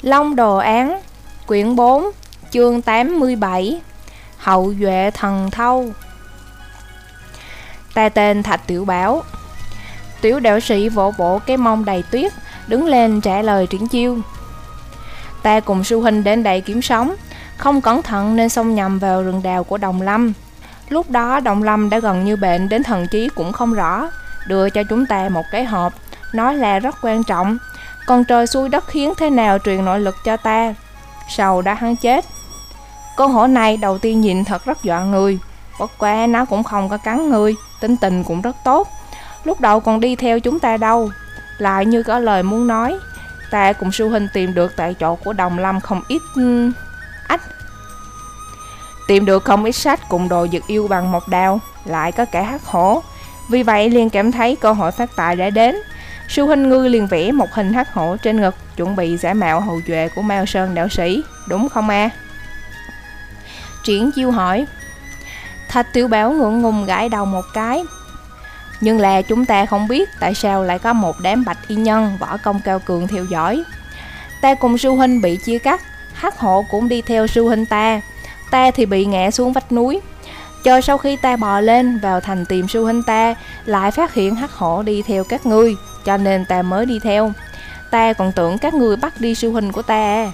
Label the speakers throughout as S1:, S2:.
S1: Long Đồ Án, quyển 4, chương 87. Hậu duệ thần thâu. Ta tên Thạch Tiểu Bảo. Tiểu đạo sĩ vỗ vỗ cái mông đầy tuyết, đứng lên trả lời Triển Chiêu. Ta cùng sư huynh đến đây kiếm sống, không cẩn thận nên xông nhầm vào rừng đào của Đồng Lâm. Lúc đó Đồng Lâm đã gần như bệnh đến thần trí cũng không rõ, đưa cho chúng ta một cái hộp, nói là rất quan trọng, còn trời xui đất khiến thế nào truyền nội lực cho ta. Sau đó hắn chết. Con hổ này đầu tiên nhìn thật rất dọa người, bất quá nó cũng không có cắn người, tính tình cũng rất tốt. Lúc đầu còn đi theo chúng ta đâu, lại như có lời muốn nói. Ta cùng sư huynh tìm được tại chỗ của Đồng Lâm không ít tìm được không ít sách cùng đồ dược yêu bằng một đao, lại có cả hắc hổ. Vì vậy liền cảm thấy cơ hội phát tài đã đến. Sư huynh ngươi liền vẽ một hình hắc hổ trên ngực, chuẩn bị giả mạo hậu duệ của Mao Sơn đạo sĩ, đúng không a? Triển Chiêu hỏi. Thạch Tiểu Bảo ngượng ngùng gãi đầu một cái. Nhưng là chúng ta không biết tại sao lại có một đám bạch y nhân võ công cao cường theo dõi. Ta cùng sư huynh bị chia cắt, hắc hổ cũng đi theo sư huynh ta. Ta thì bị ngã xuống vách núi. Chờ sau khi ta bò lên vào thành tìm sư huynh ta, lại phát hiện hắc hổ đi theo các ngươi, cho nên ta mới đi theo. Ta còn tưởng các ngươi bắt đi sư huynh của ta.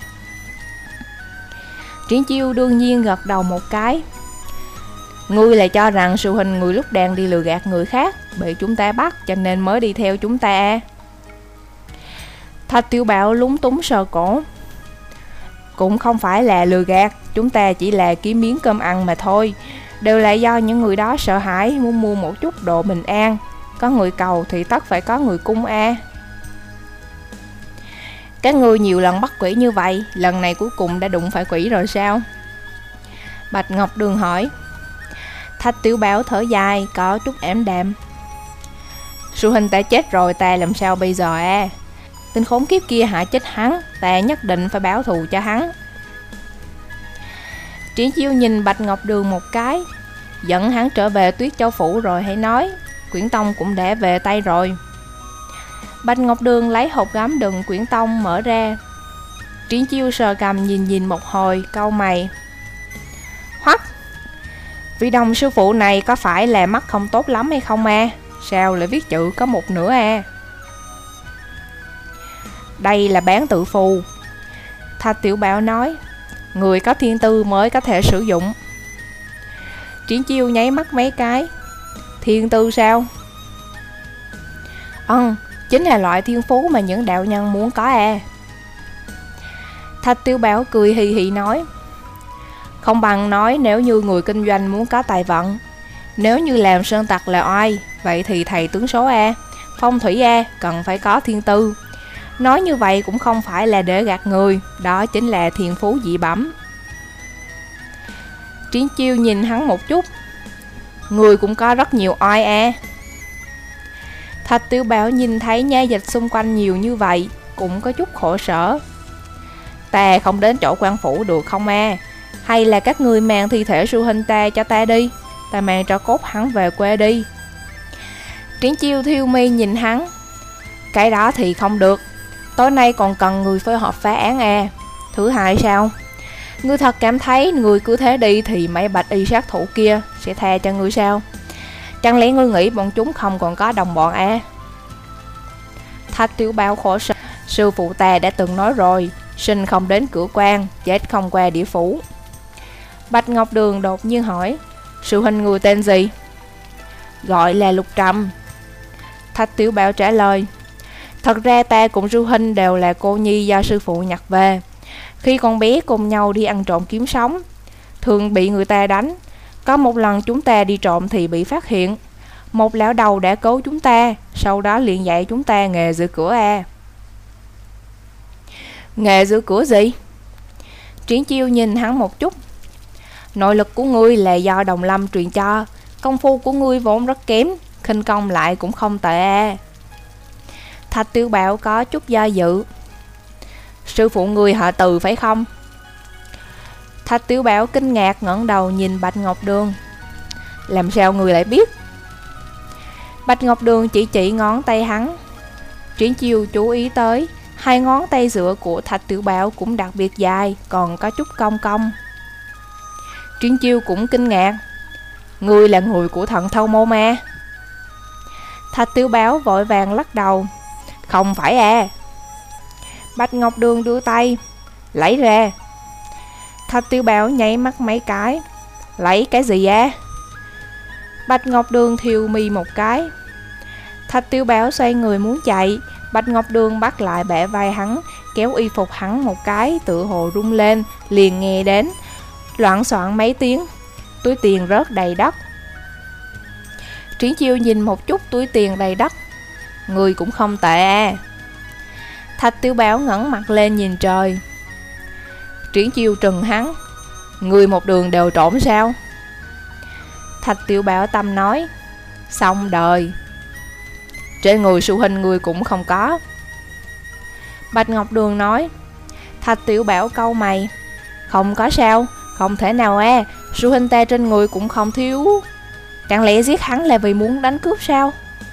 S1: Triển Chiêu đương nhiên gật đầu một cái. Ngươi lại cho rằng sư huynh người lúc đang đi lừa gạt người khác, bị chúng ta bắt cho nên mới đi theo chúng ta. Thạch Tiểu Bảo lúng túng sờ cổ. Cũng không phải là lừa gạt, chúng ta chỉ là kiếm miếng cơm ăn mà thôi. Đều là do những người đó sợ hãi, muốn mua một chút độ bình an. Có người cầu thì tất phải có người cung a. Các ngươi nhiều lần bắt quỷ như vậy, lần này cuối cùng đã đụng phải quỷ rồi sao? Bạch Ngọc Đường hỏi. Thạch Tiểu Bảo thở dài, có chút ảm đạm. Sư huynh ta chết rồi, ta làm sao bây giờ a? Tên khốn kiếp kia hại chết hắn, ta nhất định phải báo thù cho hắn. Triển Chiêu nhìn Bạch Ngọc Đường một cái. Dẫn hắn trở về Tuyết Châu Phủ rồi hãy nói. Quyển tông cũng đã về tay rồi. Bạch Ngọc Đường lấy hộp gấm đựng quyển tông mở ra. Triển Chiêu sờ cầm nhìn một hồi, cau mày. Hoắc, vị Đồng sư phụ này có phải là mắt không tốt lắm hay không a? Sao lại viết chữ có một nửa a? Đây là bán tự phù. Thạch Tiểu Bảo nói. Người có thiên tư mới có thể sử dụng. Triển Chiêu nháy mắt mấy cái. Thiên tư sao? Chính là loại thiên phú mà những đạo nhân muốn có a. Thạch Tiểu Bảo cười hì hì nói. Không bằng nói nếu như người kinh doanh muốn có tài vận. Nếu như làm sơn tặc là oai, vậy thì thầy tướng số a, phong thủy a cần phải có thiên tư. Nói như vậy cũng không phải là để gạt người, đó chính là thiên phú dị bẩm. Triển Chiêu nhìn hắn một chút. Người cũng có rất nhiều oai a. Thạch Tiểu Bảo nhìn thấy nha dịch xung quanh nhiều như vậy, cũng có chút khổ sở. Ta không đến chỗ quan phủ được không a? Hay là các người mang thi thể sư huynh ta cho ta đi, ta mang cho cốt hắn về quê đi. Triển Chiêu thiêu mi nhìn hắn. Cái đó thì không được. Tối nay còn cần người phối hợp phá án a. Thứ hai sao? Ngươi thật cảm thấy người cứ thế đi thì mấy bạch y sát thủ kia sẽ tha cho ngươi sao? Chẳng lẽ ngươi nghĩ bọn chúng không còn có đồng bọn a? Thạch Tiểu Bảo khổ sở. Sư phụ ta đã từng nói rồi, sinh không đến cửa quan, chết không qua địa phủ. Bạch Ngọc Đường đột nhiên hỏi. Sư huynh người tên gì? Gọi là Lục Trầm. Thạch Tiểu Bảo trả lời. Thật ra ta cùng sư huynh đều là cô nhi do sư phụ nhặt về. Khi còn bé cùng nhau đi ăn trộm kiếm sống, thường bị người ta đánh. Có một lần chúng ta đi trộm thì bị phát hiện. Một lão đầu đã cứu chúng ta, sau đó liền dạy chúng ta nghề giữ cửa a. Nghề giữ cửa gì? Triển Chiêu nhìn hắn một chút. Nội lực của ngươi là do Đồng Lâm truyền cho. Công phu của ngươi vốn rất kém, khinh công lại cũng không tệ a. Thạch Tiểu Bảo có chút do dự. Sư phụ ngươi họ Từ phải không? Thạch Tiểu Bảo kinh ngạc ngẩng đầu nhìn Bạch Ngọc Đường. Làm sao ngươi lại biết? Bạch Ngọc Đường chỉ ngón tay hắn. Triển Chiêu chú ý tới Hai ngón tay giữa của Thạch Tiểu Bảo cũng đặc biệt dài, còn có chút cong cong. Triển Chiêu cũng kinh ngạc. Ngươi là người của Thần Thâu Môn à? Thạch Tiểu Bảo vội vàng lắc đầu. Không phải à. Bạch Ngọc Đường đưa tay. Lấy ra. Thạch Tiểu Bảo nháy mắt mấy cái. Lấy cái gì à? Bạch Ngọc Đường thiêu mi một cái. Thạch Tiểu Bảo xoay người muốn chạy. Bạch Ngọc Đường bắt lại bẻ vai hắn, kéo y phục hắn một cái, tự hồ rung lên, liền nghe đến loạn soạn mấy tiếng, túi tiền rớt đầy đất. Triển Chiêu nhìn một chút túi tiền đầy đất. Người cũng không tệ à. Thạch Tiểu Bảo ngẩng mặt lên nhìn trời. Triển Chiêu trừng hắn. Người một đường đều trộm sao? Thạch Tiểu Bảo tâm nói. Xong đời. Trên người sư huynh người cũng không có. Bạch Ngọc Đường nói. Thạch Tiểu Bảo cau mày. Không có sao? Không thể nào à. Sư huynh ta trên người cũng không thiếu. Chẳng lẽ giết hắn là vì muốn đánh cướp sao?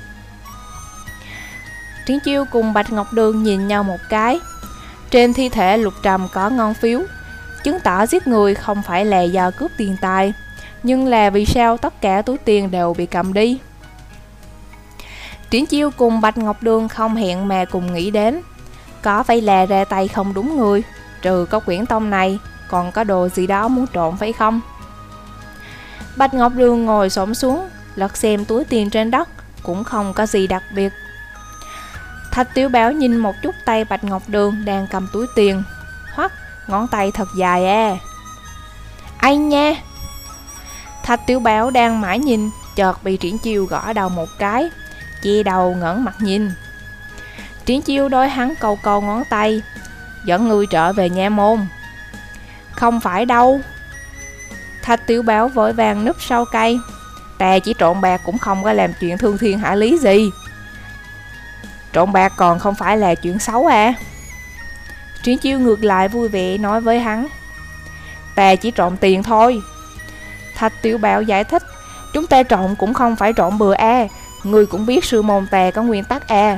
S1: Triển Chiêu cùng Bạch Ngọc Đường nhìn nhau một cái. Trên thi thể Lục Trầm có ngân phiếu, chứng tỏ giết người không phải là do cướp tiền tài. Nhưng là vì sao tất cả túi tiền đều bị cầm đi? Triển Chiêu cùng Bạch Ngọc Đường không hẹn mà cùng nghĩ đến. Có phải là ra tay không đúng người? Trừ có quyển tông này, còn có đồ gì đó muốn trộm phải không? Bạch Ngọc Đường ngồi xổm xuống, lật xem túi tiền trên đất, cũng không có gì đặc biệt. Thạch Tiểu Bảo nhìn một chút tay Bạch Ngọc Đường đang cầm túi tiền. Hoắc, ngón tay thật dài à. Ai nha. Thạch Tiểu Bảo đang mãi nhìn, chợt bị Triển Chiêu gõ đầu một cái, che đầu ngẩng mặt nhìn. Triển Chiêu đối hắn cầu cầu ngón tay. Dẫn người trở về nha môn. Không phải đâu. Thạch Tiểu Bảo vội vàng núp sau cây. Ta chỉ trộn bạc cũng không có làm chuyện thương thiên hại lý gì. Trộn bạc còn không phải là chuyện xấu à? Triển Chiêu ngược lại vui vẻ nói với hắn. Ta chỉ trộn tiền thôi. Thạch Tiểu Bảo giải thích. Chúng ta trộn cũng không phải trộn bừa à. Ngươi cũng biết sư môn ta có nguyên tắc à.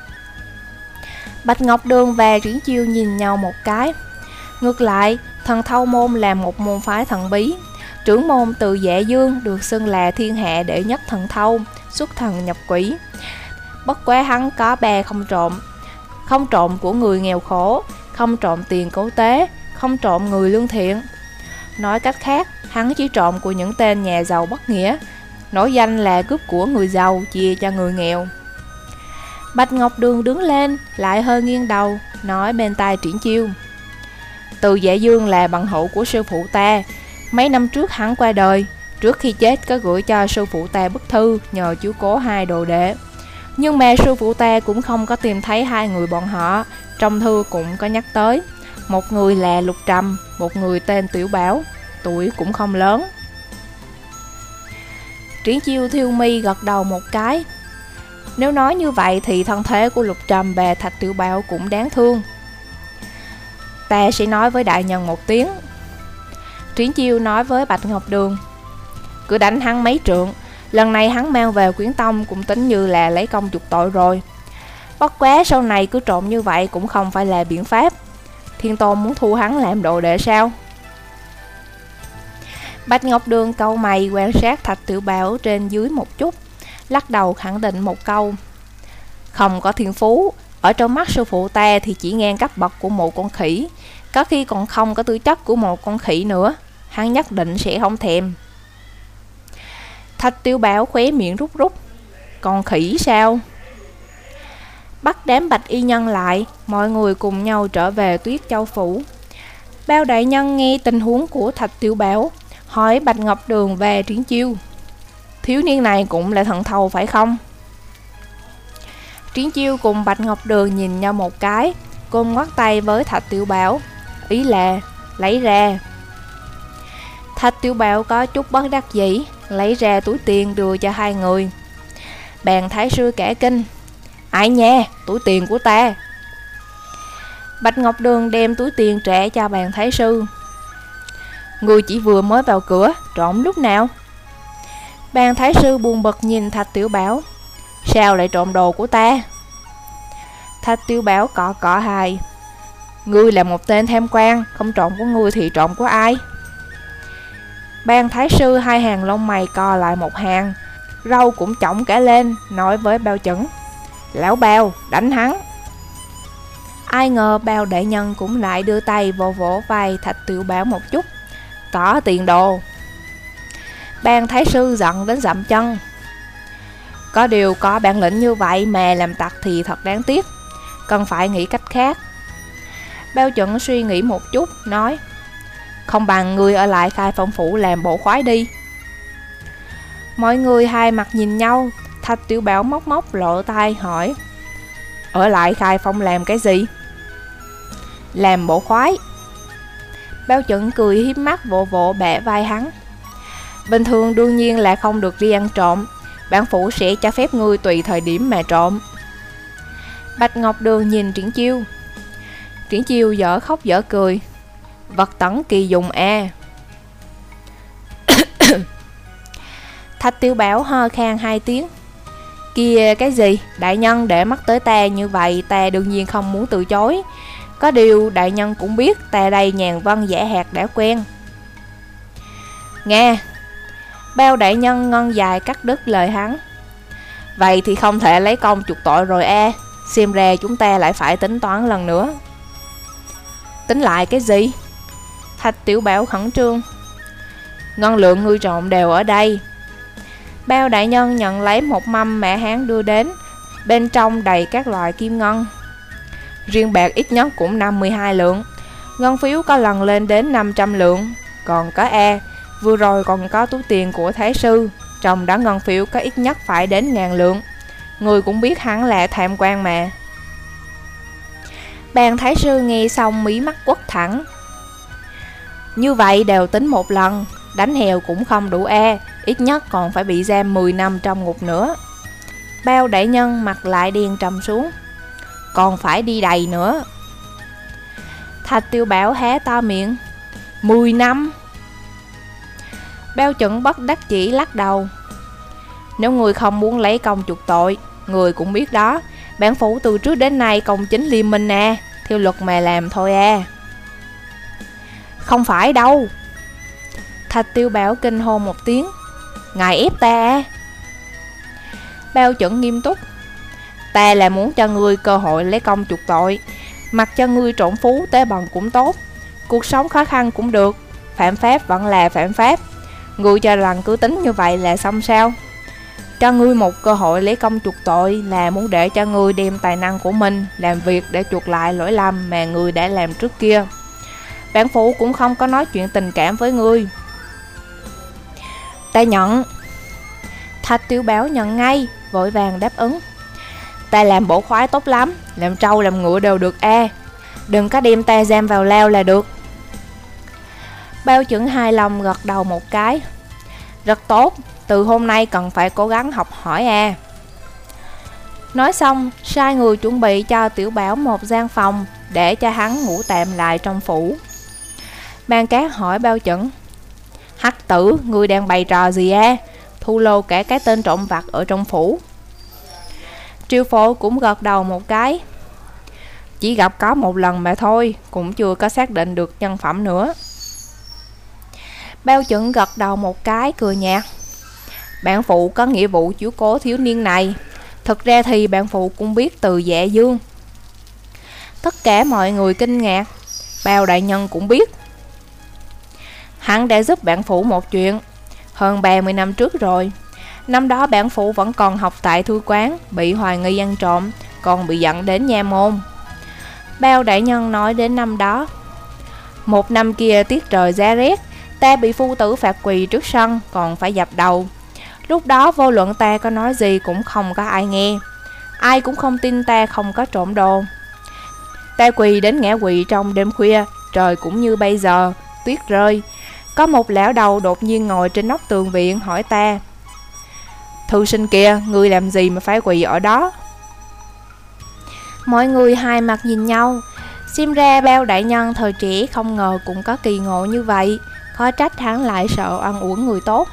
S1: Bạch Ngọc Đường và Triển Chiêu nhìn nhau một cái. Ngược lại, Thần Thâu Môn là một môn phái thần bí. Trưởng môn Từ Dạ Dương được xưng là thiên hạ đệ nhất thần thâu, xuất thần nhập quỷ. Bất quá hắn có bè không trộm. Không trộm của người nghèo khổ, không trộm tiền cố tế, không trộm người lương thiện. Nói cách khác, hắn chỉ trộm của những tên nhà giàu bất nghĩa, nổi danh là cướp của người giàu chia cho người nghèo. Bạch Ngọc Đường đứng lên, lại hơi nghiêng đầu, nói bên tai Triển Chiêu. Từ Dạ Dương là bằng hữu của sư phụ ta. Mấy năm trước hắn qua đời, trước khi chết có gửi cho sư phụ ta bức thư nhờ chiếu cố hai đồ đệ. Nhưng mà sư phụ ta cũng không có tìm thấy hai người bọn họ. Trong thư cũng có nhắc tới. Một người là Lục Trầm, một người tên Tiểu Bảo, tuổi cũng không lớn. Triển Chiêu thiêu mi gật đầu một cái. Nếu nói như vậy thì thân thế của Lục Trầm và Thạch Tiểu Bảo cũng đáng thương. Ta sẽ nói với đại nhân một tiếng. Triển Chiêu nói với Bạch Ngọc Đường. Cứ đánh hắn mấy trượng. Lần này hắn mang về quyển tông cũng tính như là lấy công chuộc tội rồi. Bất quá sau này cứ trộm như vậy cũng không phải là biện pháp. Thiên Tôn muốn thu hắn làm đồ đệ sao? Bạch Ngọc Đường cau mày quan sát Thạch Tiểu Bảo trên dưới một chút, lắc đầu khẳng định một câu. Không có thiên phú. Ở trong mắt sư phụ ta thì chỉ ngang cấp bậc của một con khỉ. Có khi còn không có tư chất của một con khỉ nữa. Hắn nhất định sẽ không thèm. Thạch Tiểu Bảo khóe miệng rút rút. Con khỉ sao? Bắt đám bạch y nhân lại, mọi người cùng nhau trở về Tuyết Châu Phủ. Bao đại nhân nghe tình huống của Thạch Tiểu Bảo, hỏi Bạch Ngọc Đường và Triển Chiêu. Thiếu niên này cũng là thần thâu phải không? Triển Chiêu cùng Bạch Ngọc Đường nhìn nhau một cái, cùng ngoắt tay với Thạch Tiểu Bảo, ý là lấy ra. Thạch Tiểu Bảo có chút bất đắc dĩ, lấy ra túi tiền đưa cho hai người. Bàn thái sư cả kinh. Ai nha, túi tiền của ta. Bạch Ngọc Đường đem túi tiền trả cho bàn thái sư. Người chỉ vừa mới vào cửa, trộm lúc nào? Bàn thái sư buồn bực nhìn Thạch Tiểu Bảo. Sao lại trộm đồ của ta? Thạch Tiểu Bảo cọ cọ hài. Ngươi là một tên tham quan, không trộm của ngươi thì trộm của ai? Ban thái sư hai hàng lông mày co lại một hàng, râu cũng chổng cả lên, nói với Bao Chuẩn: Lão Bao, đánh hắn. Ai ngờ Bao đại nhân cũng lại đưa tay vỗ vỗ vai Thạch Tiểu Bảo một chút, tỏ tiền đồ. Ban thái sư giận đến dậm chân. Có điều có bản lĩnh như vậy mà làm tặc thì thật đáng tiếc, cần phải nghĩ cách khác. Bao Chuẩn suy nghĩ một chút, nói: Không bằng người ở lại Khai Phong phủ làm bộ khoái đi. Mọi người hai mặt nhìn nhau. Thạch Tiểu Bảo móc móc lộ tai hỏi: Ở lại Khai Phong làm cái gì? Làm bộ khoái. Bao Chuẩn cười hiếp mắt vỗ vỗ bẻ vai hắn. Bình thường đương nhiên là không được đi ăn trộm, bản phủ sẽ cho phép ngươi tùy thời điểm mà trộm. Bạch Ngọc Đường nhìn Triển Chiêu. Triển Chiêu dở khóc dở cười. Vật tẩn kỳ dùng a. Thạch Tiểu Bảo ho khan hai tiếng. Kìa cái gì, đại nhân để mắt tới ta như vậy, ta đương nhiên không muốn từ chối. Có điều đại nhân cũng biết ta đây nhàn văn giả hạt đã quen. Nghe. Bao đại nhân ngân dài cắt đứt lời hắn. Vậy thì không thể lấy công chuộc tội rồi a. Xem ra chúng ta lại phải tính toán lần nữa. Tính lại cái gì? Thạch Tiểu Bảo khẩn trương. Ngân lượng ngươi trộm đều ở đây. Bao đại nhân nhận lấy một mâm mẹ Hán đưa đến, bên trong đầy các loại kim ngân. Riêng bạc ít nhất cũng 52 lượng, ngân phiếu có lần lên đến 500 lượng. Còn có vừa rồi còn có túi tiền của thái sư, trong đó ngân phiếu có ít nhất phải đến 1000 lượng. Người cũng biết hắn là tham quan mà. Ban thái sư nghe xong mí mắt quất thẳng. Như vậy đều tính một lần, đánh hèo cũng không đủ ít nhất còn phải bị giam 10 năm trong ngục nữa. Bao đại nhân mặt lại điên trầm xuống. Còn phải đi đầy nữa. Thạch Tiểu Bảo hé to miệng. 10 năm. Bao Chuẩn bất đắc chỉ lắc đầu. Nếu người không muốn lấy công chuộc tội, người cũng biết đó, bản phủ từ trước đến nay công chính liêm minh theo luật mà làm thôi Không phải đâu. Thạch Tiểu Bảo kinh hô một tiếng. Ngài ép ta Bao Chuẩn nghiêm túc. Ta là muốn cho ngươi cơ hội lấy công chuộc tội, mặc cho ngươi trộn phú tế bần cũng tốt, cuộc sống khó khăn cũng được, phạm pháp vẫn là phạm pháp. Ngươi cho rằng cứ tính như vậy là xong sao? Cho ngươi một cơ hội lấy công chuộc tội là muốn để cho ngươi đem tài năng của mình làm việc để chuộc lại lỗi lầm mà ngươi đã làm trước kia. Bản phủ cũng không có nói chuyện tình cảm với ngươi. Ta nhận. Thạch Tiểu Bảo nhận ngay, vội vàng đáp ứng. Ta làm bộ khoái tốt lắm, làm trâu làm ngựa đều được đừng có đem ta giam vào lao là được. Bao Chuẩn hài lòng gật đầu một cái. Rất tốt, từ hôm nay cần phải cố gắng học hỏi Nói xong, sai người chuẩn bị cho Tiểu Bảo một gian phòng để cho hắn ngủ tạm lại trong phủ. Ban Cát hỏi Bao Chuẩn: Hắc tử, ngươi đang bày trò gì thu lô cả cái tên trộm vặt ở trong phủ? Triều Phổ cũng gật đầu một cái. Chỉ gặp có một lần mà thôi, cũng chưa có xác định được nhân phẩm nữa. Bao Chuẩn gật đầu một cái, cười nhạt. Bản phụ có nghĩa vụ chiếu cố thiếu niên này. Thực ra thì bản phụ cũng biết từ Dạ Dương. Tất cả mọi người kinh ngạc. Bao đại nhân cũng biết. Hắn đã giúp bản phụ một chuyện hơn 30 năm trước rồi. Năm đó bản phụ vẫn còn học tại thư quán, bị hoài nghi ăn trộm, còn bị dẫn đến nha môn. Bao đại nhân nói đến năm đó. Một năm kia tiết trời giá rét, ta bị phu tử phạt quỳ trước sân, còn phải dập đầu. Lúc đó vô luận ta có nói gì cũng không có ai nghe. Ai cũng không tin ta không có trộm đồ. Ta quỳ đến ngã quỵ trong đêm khuya, trời cũng như bây giờ, tuyết rơi. Có một lão đầu đột nhiên ngồi trên nóc tường viện hỏi ta: Thư sinh kia, ngươi làm gì mà phải quỳ ở đó? Mọi người hai mặt nhìn nhau. Xem ra Bao đại nhân thời trẻ không ngờ cũng có kỳ ngộ như vậy. Khó trách hắn lại sợ ăn uống người tốt.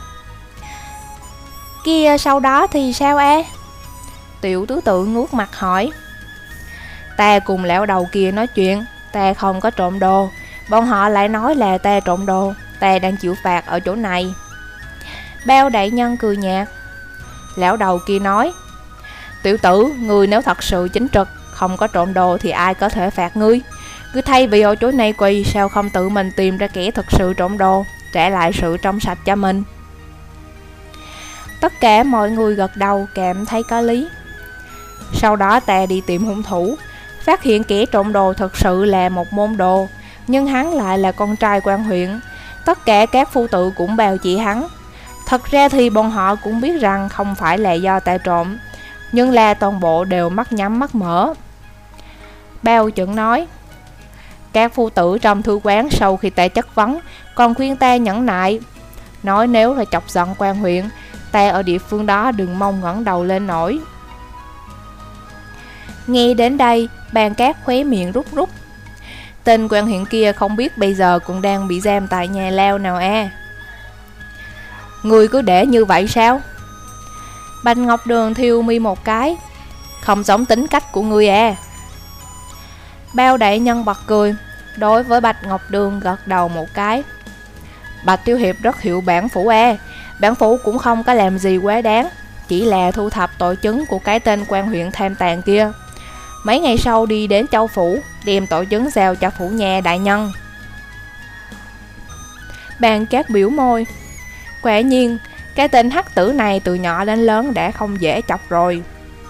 S1: Kia sau đó thì sao Tiểu tứ tự ngước mặt hỏi. Ta cùng lão đầu kia nói chuyện, ta không có trộm đồ. Bọn họ lại nói là ta trộm đồ, ta đang chịu phạt ở chỗ này. Bao đại nhân cười nhạt. Lão đầu kia nói, tiểu tử, ngươi nếu thật sự chính trực, không có trộm đồ thì ai có thể phạt ngươi. Cứ thay vì ở chỗ này quỳ, sao không tự mình tìm ra kẻ thực sự trộm đồ, trả lại sự trong sạch cho mình. Tất cả mọi người gật đầu cảm thấy có lý. Sau đó ta đi tìm hung thủ, phát hiện kẻ trộm đồ thực sự là một môn đồ, nhưng hắn lại là con trai quan huyện. Tất cả các phu tự cũng bào chỉ hắn. Thật ra thì bọn họ cũng biết rằng không phải là do ta trộm, nhưng là toàn bộ đều mắt nhắm mắt mở. Bao Chuẩn nói, các phu tử trong thư quán sau khi ta chất vấn còn khuyên ta nhẫn nại, nói nếu là chọc giận quan huyện, ta ở địa phương đó đừng mong ngẩng đầu lên nổi. Nghe đến đây, Bàn Cát khóe miệng rút rút. Tên quan huyện kia không biết bây giờ cũng đang bị giam tại nhà lao nào à? Người cứ để như vậy sao? Bạch Ngọc Đường thiêu mi một cái. Không giống tính cách của ngươi à? Bao đại nhân bật cười, đối với Bạch Ngọc Đường gật đầu một cái. Bạch Tiểu Hiệp rất hiểu bản phủ à. Bản phủ cũng không có làm gì quá đáng, chỉ là thu thập tội chứng của cái tên quan huyện tham tàn kia. Mấy ngày sau đi đến Châu phủ, đem tội chứng giao cho phủ nhà đại nhân. Bàn Cát biểu môi. Quả nhiên, cái tên hắc tử này từ nhỏ đến lớn đã không dễ chọc rồi.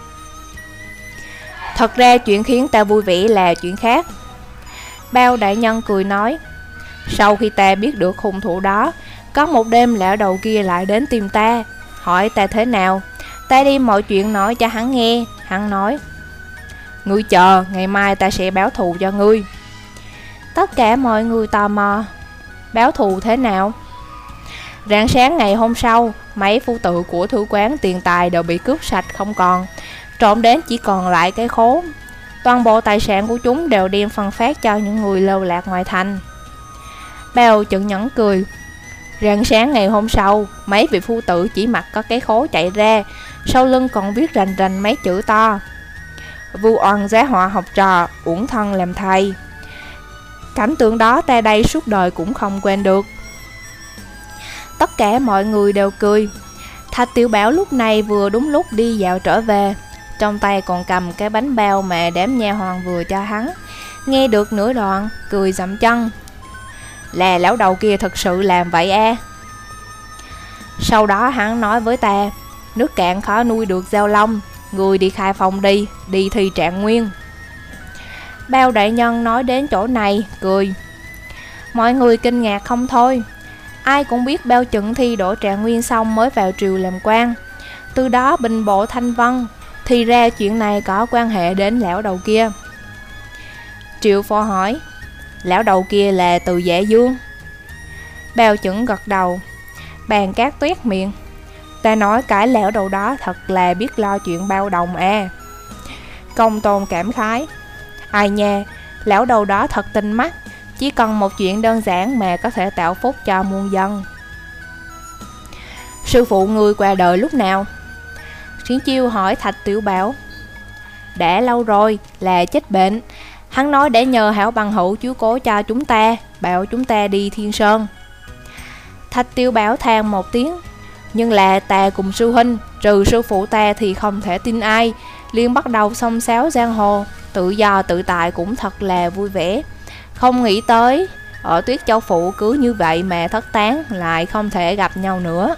S1: Thật ra chuyện khiến ta vui vẻ là chuyện khác. Bao đại nhân cười nói, sau khi ta biết được hung thủ đó, có một đêm lão đầu kia lại đến tìm ta, hỏi ta thế nào. Ta đem mọi chuyện nói cho hắn nghe. Hắn nói, ngươi chờ, ngày mai ta sẽ báo thù cho ngươi. Tất cả mọi người tò mò, báo thù thế nào? Rạng sáng ngày hôm sau, mấy phu tự của thư quán tiền tài đều bị cướp sạch không còn, trộm đến chỉ còn lại cái khố. Toàn bộ tài sản của chúng đều đem phân phát cho những người lưu lạc ngoài thành. Bao Chuẩn nhẫn cười. Rạng sáng ngày hôm sau, mấy vị phu tử chỉ mặc có cái khố chạy ra, sau lưng còn viết rành rành mấy chữ to: Vu oan giá họa học trò, uổng thân làm thầy. Cảnh tượng đó ta đây suốt đời cũng không quên được. Tất cả mọi người đều cười. Thạch Tiểu Bảo lúc này vừa đúng lúc đi dạo trở về, trong tay còn cầm cái bánh bao mà đám nha hoàn vừa cho hắn. Nghe được nửa đoạn, cười dậm chân. Là lão đầu kia thật sự làm vậy à? Sau đó hắn nói với ta, nước cạn khó nuôi được dao long, người đi khai phòng đi, đi thi trạng nguyên. Bao đại nhân nói đến chỗ này, cười. Mọi người kinh ngạc không thôi. Ai cũng biết Bao Chuẩn thi đỗ trạng nguyên xong mới vào triều làm quan, từ đó bình bộ thanh vân. Thì ra chuyện này có quan hệ đến lão đầu kia. Triệu Phò hỏi, lão đầu kia là từ Dạ Dương? Bao Chuẩn gật đầu. Bàn Cát tuét miệng. Ta nói cái lão đầu đó thật là biết lo chuyện bao đồng à. Công Tôn cảm khái. Ai nha, lão đầu đó thật tinh mắt, chỉ cần một chuyện đơn giản mà có thể tạo phúc cho muôn dân. Sư phụ người qua đời lúc nào? Triển Chiêu hỏi Thạch Tiểu Bảo. Đã lâu rồi, là chết bệnh. Hắn nói để nhờ hảo bằng hữu chiếu cố cho chúng ta, bảo chúng ta đi Thiên Sơn. Thạch Tiểu Bảo than một tiếng. Nhưng là ta cùng sư huynh, trừ sư phụ ta thì không thể tin ai, liền bắt đầu xông xáo giang hồ, tự do tự tại cũng thật là vui vẻ. Không nghĩ tới ở Tuyết Châu Phụ cứ như vậy mà thất tán, lại không thể gặp nhau nữa.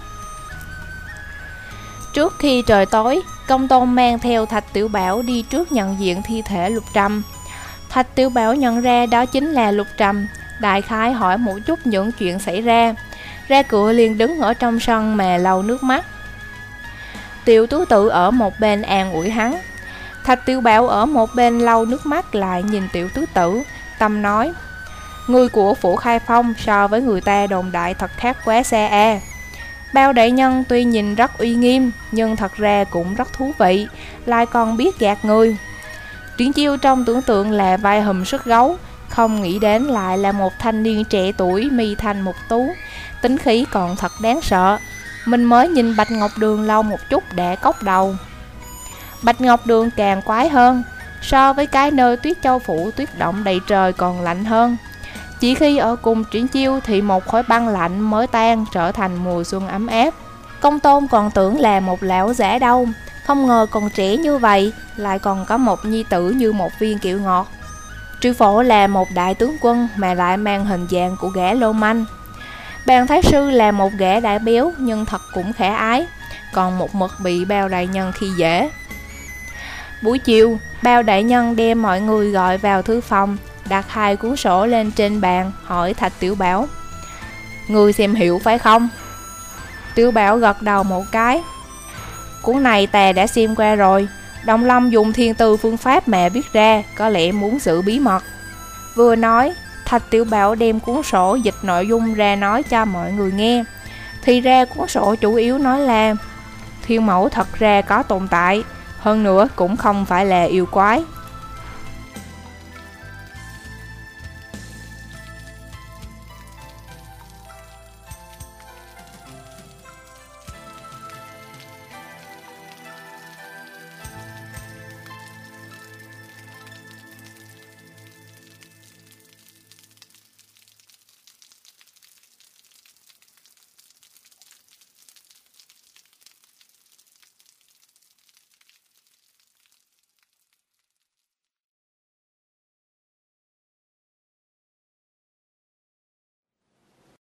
S1: Trước khi trời tối, Công Tôn mang theo Thạch Tiểu Bảo đi trước nhận diện thi thể Lục Trầm. Thạch Tiểu Bảo nhận ra đó chính là Lục Trầm, đại khái hỏi một chút những chuyện xảy ra. Ra cửa liền đứng ở trong sân mà lau nước mắt. Tiểu Tú Tự ở một bên an ủi hắn. Thạch Tiểu Bảo ở một bên lau nước mắt lại nhìn Tiểu Tú Tự, tâm nói: người của phủ Khai Phong so với người ta đồn đại thật khác quá xa à. Bao đại nhân tuy nhìn rất uy nghiêm, nhưng thật ra cũng rất thú vị, lại còn biết gạt người. Triển Chiêu trong tưởng tượng là vai hùm sức gấu, không nghĩ đến lại là một thanh niên trẻ tuổi mi thanh mục tú, tính khí còn thật đáng sợ. Mình mới nhìn Bạch Ngọc Đường lâu một chút đã cốc đầu. Bạch Ngọc Đường càng quái hơn, So với cái nơi Tuyết Châu phủ tuyết động đầy trời còn lạnh hơn. Chỉ khi ở cùng Triển Chiêu thì một khối băng lạnh mới tan trở thành mùa xuân ấm áp. Công Tôn còn tưởng là một lão giả đâu, không ngờ còn trẻ như vậy, lại còn có một nhi tử như một viên kẹo ngọt. Triệu Phổ là một đại tướng quân mà lại mang hình dạng của gã lưu manh. Bàn Thái Sư là một gã đại béo nhưng thật cũng khả ái, còn một mực bị Bao đại nhân khi dễ. Buổi chiều, Bao đại nhân đem mọi người gọi vào thư phòng, đặt 2 cuốn sổ lên trên bàn, hỏi Thạch Tiểu Bảo: "Ngươi xem hiểu phải không?" Tiểu Bảo gật đầu một cái. "Cuốn này ta đã xem qua rồi, Đồng Long dùng thiên tư phương pháp mà viết ra, có lẽ muốn giữ bí mật." Vừa nói, Thạch Tiểu Bảo đem cuốn sổ dịch nội dung ra nói cho mọi người nghe. Thì ra cuốn sổ chủ yếu nói là Thiên Mẫu thật ra có tồn tại, hơn nữa cũng không phải là yêu quái.